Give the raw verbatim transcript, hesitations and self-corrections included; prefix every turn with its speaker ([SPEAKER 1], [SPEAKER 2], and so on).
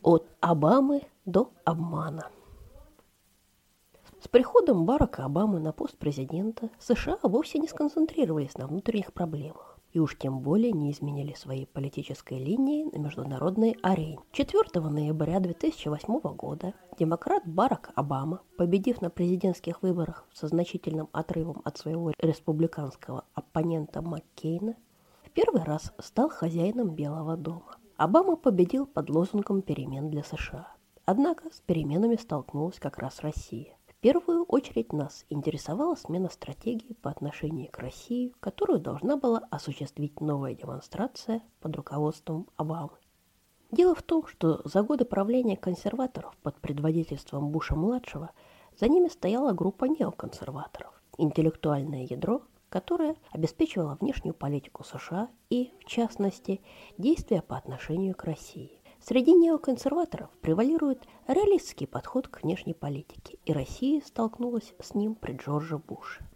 [SPEAKER 1] От Обамы до обмана. С приходом Барака Обамы на пост президента США вовсе не сконцентрировались на внутренних проблемах и уж тем более не изменили своей политической линии на международной арене. четвёртого ноября две тысячи восьмого года демократ Барак Обама, победив на президентских выборах со значительным отрывом от своего республиканского оппонента Маккейна, в первый раз стал хозяином Белого дома. Обама победил под лозунгом перемен для США. Однако с переменами столкнулась как раз Россия. В первую очередь нас интересовала смена стратегии по отношению к России, которую должна была осуществить новая демонстрация под руководством Обамы. Дело в том, что за годы правления консерваторов под предводительством Буша-младшего за ними стояла группа неоконсерваторов, интеллектуальное ядро, которое обеспечивало внешнюю политику США и, в частности, действия по отношению к России. Среди неоконсерваторов превалирует реалистский подход к внешней политике, и Россия столкнулась с ним при Джордже Буше.